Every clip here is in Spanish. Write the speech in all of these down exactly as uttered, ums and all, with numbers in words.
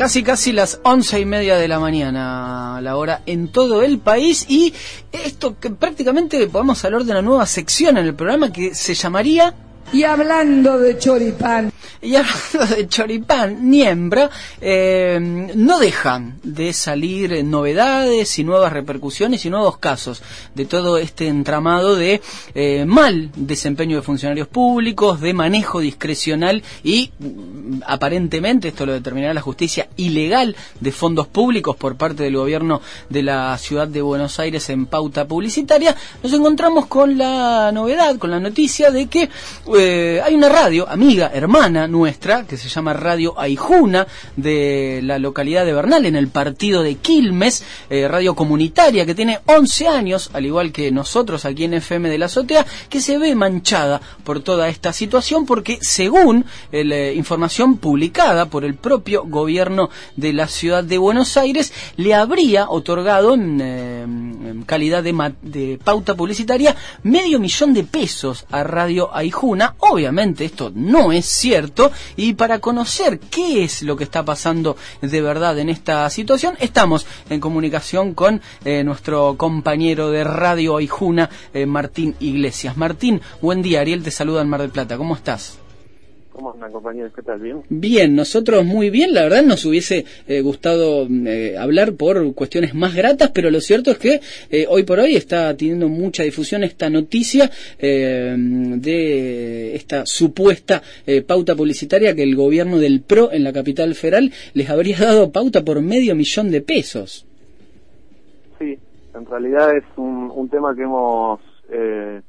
Casi casi las once y media de la mañana, la hora en todo el país, y esto que prácticamente podemos hablar de una nueva sección en el programa que se llamaría... Y hablando de choripán. Y hablando de choripán, Niembra, eh, no dejan de salir novedades y nuevas repercusiones y nuevos casos de todo este entramado de eh, mal desempeño de funcionarios públicos, de manejo discrecional y aparentemente, esto lo determinará la justicia, ilegal de fondos públicos por parte del gobierno de la ciudad de Buenos Aires en pauta publicitaria. Nos encontramos con la novedad, con la noticia de que eh, hay una radio, amiga, hermana nuestra, que se llama Radio Aijuna, de la localidad de Bernal, en el partido de Quilmes, eh, radio comunitaria que tiene once años, al igual que nosotros aquí en F M de la Azotea, que se ve manchada por toda esta situación porque, según eh, la información publicada por el propio gobierno de la ciudad de Buenos Aires, le habría otorgado en, eh, en calidad de, de pauta publicitaria medio millón de pesos a Radio Aijuna. Obviamente esto no es cierto, y para conocer qué es lo que está pasando de verdad en esta situación, estamos en comunicación con eh, nuestro compañero de Radio Aijuna, eh, Martín Iglesias. Martín, buen día. Ariel te saluda en Mar del Plata. ¿Cómo estás? ¿Cómo andan, compañeros? ¿Qué tal? ¿Bien? Bien, nosotros muy bien. La verdad nos hubiese eh, gustado eh, hablar por cuestiones más gratas, pero lo cierto es que eh, hoy por hoy está teniendo mucha difusión esta noticia eh, de esta supuesta eh, pauta publicitaria que el gobierno del P R O en la capital federal les habría dado pauta por medio millón de pesos. Sí, en realidad es un, un tema que hemos eh,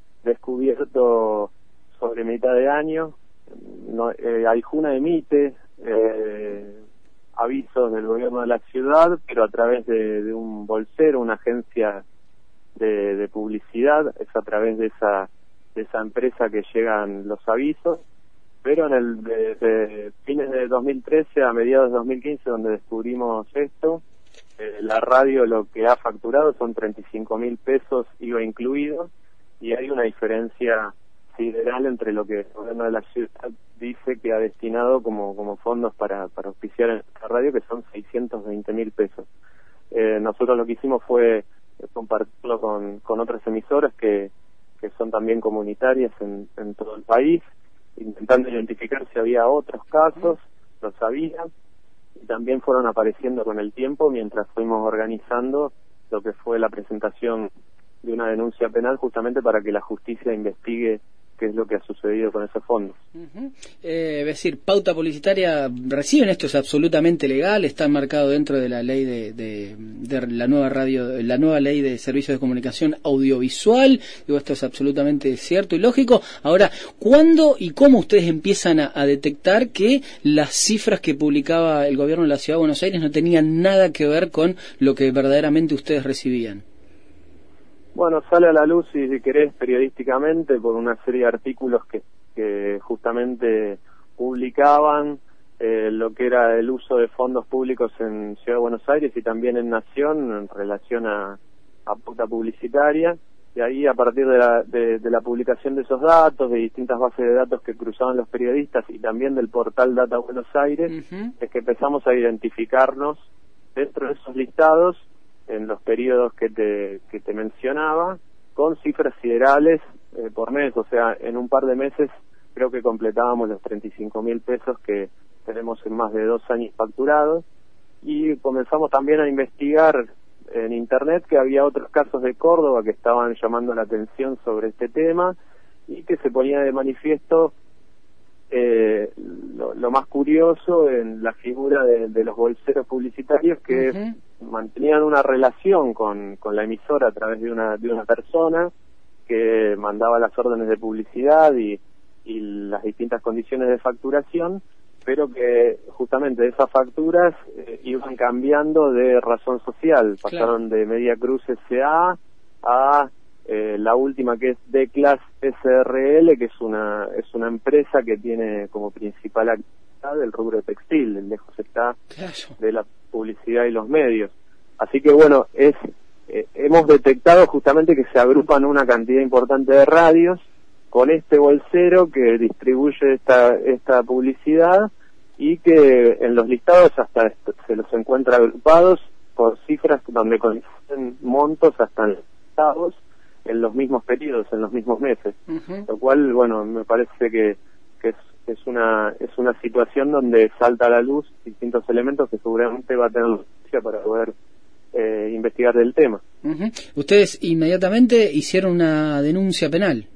descubierto sobre mitad de año. No, eh, Aijuna emite eh, avisos del gobierno de la ciudad, pero a través de, de un bolsero, una agencia de, de publicidad. Es a través de esa de esa empresa que llegan los avisos, pero en el desde fines de dos mil trece a mediados de dos mil quince, donde descubrimos esto, eh, la radio lo que ha facturado son treinta y cinco mil pesos, I V A incluido, y hay una diferencia sideral entre lo que el gobierno de la ciudad dice que ha destinado como como fondos para para auspiciar en la radio, que son seiscientos veinte mil pesos. Eh, nosotros lo que hicimos fue compartirlo con con otras emisoras que que son también comunitarias en, en todo el país, intentando identificar si había otros casos. Los había, y también fueron apareciendo con el tiempo mientras fuimos organizando lo que fue la presentación de una denuncia penal, justamente para que la justicia investigue qué es lo que ha sucedido con esos fondos. Uh-huh. eh, es decir, pauta publicitaria reciben, esto es absolutamente legal, está marcado dentro de la ley de, de, de la nueva radio, la nueva ley de servicios de comunicación audiovisual. Digo, esto es absolutamente cierto y lógico. Ahora, ¿cuándo y cómo ustedes empiezan a, a detectar que las cifras que publicaba el gobierno de la Ciudad de Buenos Aires no tenían nada que ver con lo que verdaderamente ustedes recibían? Bueno, sale a la luz, si querés, periodísticamente, por una serie de artículos que, que justamente publicaban eh, lo que era el uso de fondos públicos en Ciudad de Buenos Aires y también en Nación en relación a, a pauta publicitaria. Y ahí, a partir de la, de, de la publicación de esos datos, de distintas bases de datos que cruzaban los periodistas y también del portal Data Buenos Aires, uh-huh. es que empezamos a identificarnos dentro de esos listados en los periodos que te que te mencionaba, con cifras siderales eh, por mes. O sea, en un par de meses creo que completábamos los treinta y cinco mil pesos que tenemos en más de dos años facturados, y comenzamos también a investigar en internet que había otros casos de Córdoba que estaban llamando la atención sobre este tema, y que se ponía de manifiesto eh, lo, lo más curioso en la figura de, de los bolseros publicitarios que uh-huh. mantenían una relación con, con la emisora a través de una de una persona que mandaba las órdenes de publicidad y, y las distintas condiciones de facturación, pero que justamente esas facturas eh, iban cambiando de razón social. Pasaron claro. de Media Cruz S A a eh, la última, que es D-Class S R L, que es una es una empresa que tiene como principal actividad el rubro textil. Lejos está claro. de la publicidad y los medios. Así que bueno, es eh, hemos detectado justamente que se agrupan una cantidad importante de radios con este bolsero que distribuye esta esta publicidad y que en los listados hasta se los encuentra agrupados por cifras donde coinciden montos hasta en los listados en los mismos periodos, en los mismos meses, uh-huh. Lo cual, bueno, me parece que, que es, es una es una situación donde salta a la luz distintos elementos que seguramente va a tener la justicia para poder eh, investigar del tema. Uh-huh. Ustedes inmediatamente hicieron una denuncia penal.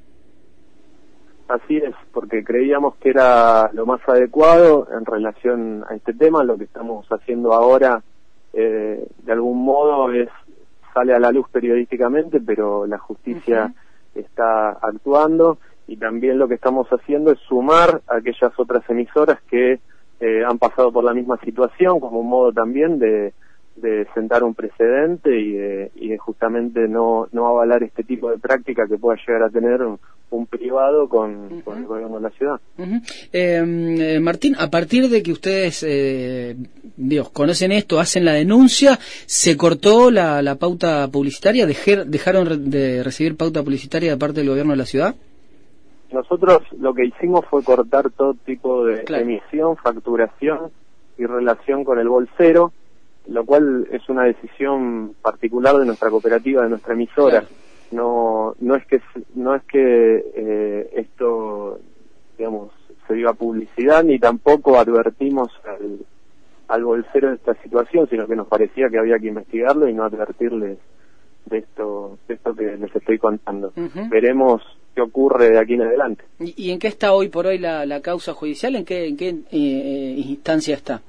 Así es, porque creíamos que era lo más adecuado en relación a este tema. Lo que estamos haciendo ahora, eh, de algún modo, es sale a la luz periodísticamente, pero la justicia uh-huh. está actuando, y también lo que estamos haciendo es sumar a aquellas otras emisoras que eh, han pasado por la misma situación, como un modo también de, de sentar un precedente y de, y de justamente no, no avalar este tipo de práctica que pueda llegar a tener un, un privado con, uh-huh. con el gobierno de la ciudad. Uh-huh. eh, Martín, a partir de que ustedes eh, Dios, conocen esto, hacen la denuncia, ¿se cortó la, la pauta publicitaria? Dejer, ¿Dejaron de recibir pauta publicitaria de parte del gobierno de la ciudad? Nosotros lo que hicimos fue cortar todo tipo de claro. emisión, facturación y relación con el bolsero, lo cual es una decisión particular de nuestra cooperativa, de nuestra emisora. Claro. No no es que no es que eh, esto, digamos, se diga publicidad, ni tampoco advertimos al, al bolsero de esta situación, sino que nos parecía que había que investigarlo y no advertirles de esto de esto que les estoy contando. Uh-huh. Veremos qué ocurre de aquí en adelante. ¿Y, y en qué está hoy por hoy la, la causa judicial? ¿En qué, en qué eh, instancia está?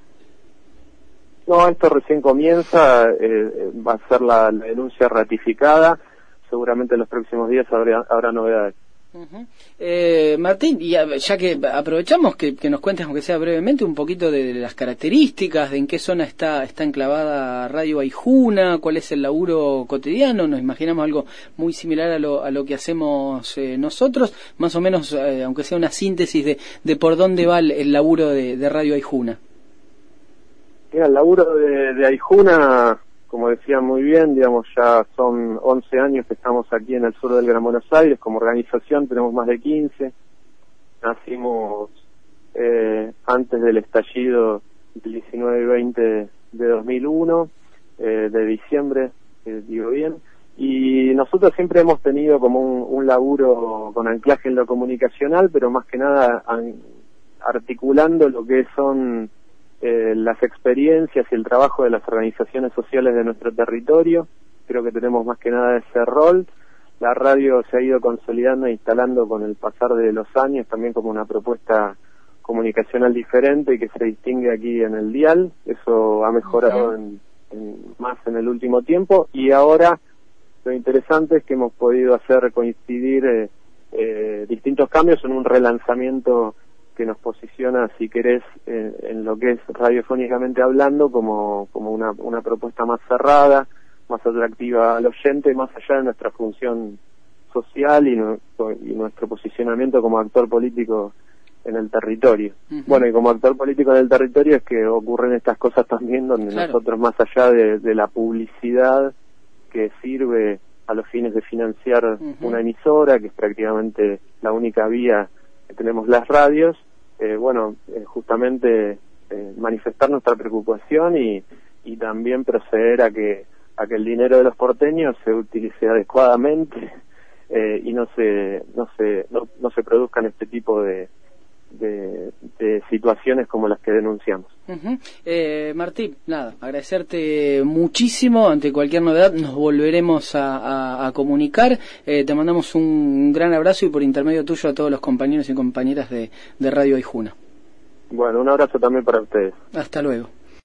No, esto recién comienza, eh, va a ser la, la denuncia ratificada, seguramente en los próximos días habrá, habrá novedades. Uh-huh. eh, Martín, y a, ya que aprovechamos que, que nos cuentes, aunque sea brevemente, un poquito de, de las características, de en qué zona está está enclavada Radio Aijuna, cuál es el laburo cotidiano. Nos imaginamos algo muy similar a lo, a lo que hacemos eh, nosotros, más o menos, eh, aunque sea una síntesis de, de por dónde va el, el laburo de, de Radio Aijuna. Mira, el laburo de, de Aijuna, como decía muy bien, digamos, ya son once años que estamos aquí en el sur del Gran Buenos Aires. Como organización tenemos más de quince. Nacimos eh, antes del estallido del diecinueve y veinte de dos mil uno, eh, de diciembre, eh, digo bien. Y nosotros siempre hemos tenido como un, un laburo con anclaje en lo comunicacional, pero más que nada an, articulando lo que son Eh, las experiencias y el trabajo de las organizaciones sociales de nuestro territorio. Creo que tenemos más que nada ese rol. La radio se ha ido consolidando e instalando con el pasar de los años también como una propuesta comunicacional diferente y que se distingue aquí en el dial. Eso ha mejorado uh-huh. en, en, más en el último tiempo, y ahora lo interesante es que hemos podido hacer coincidir eh, eh, distintos cambios en un relanzamiento que nos posiciona, si querés, en, en lo que es radiofónicamente hablando, como, como una, una propuesta más cerrada, más atractiva al oyente, más allá de nuestra función social y, no, y nuestro posicionamiento como actor político en el territorio. Uh-huh. Bueno, y como actor político en el territorio es que ocurren estas cosas también, donde claro. nosotros, más allá de, de la publicidad que sirve a los fines de financiar uh-huh. una emisora, que es prácticamente la única vía que tenemos las radios, eh, bueno, eh, justamente eh, manifestar nuestra preocupación y, y también proceder a que a que el dinero de los porteños se utilice adecuadamente eh, y no se no se no, no se produzcan este tipo de De, de situaciones como las que denunciamos. Uh-huh. eh, Martín, nada, agradecerte muchísimo. Ante cualquier novedad nos volveremos a, a, a comunicar. Eh, te mandamos un gran abrazo y por intermedio tuyo a todos los compañeros y compañeras de, de Radio Aijuna. Bueno, un abrazo también para ustedes. Hasta luego.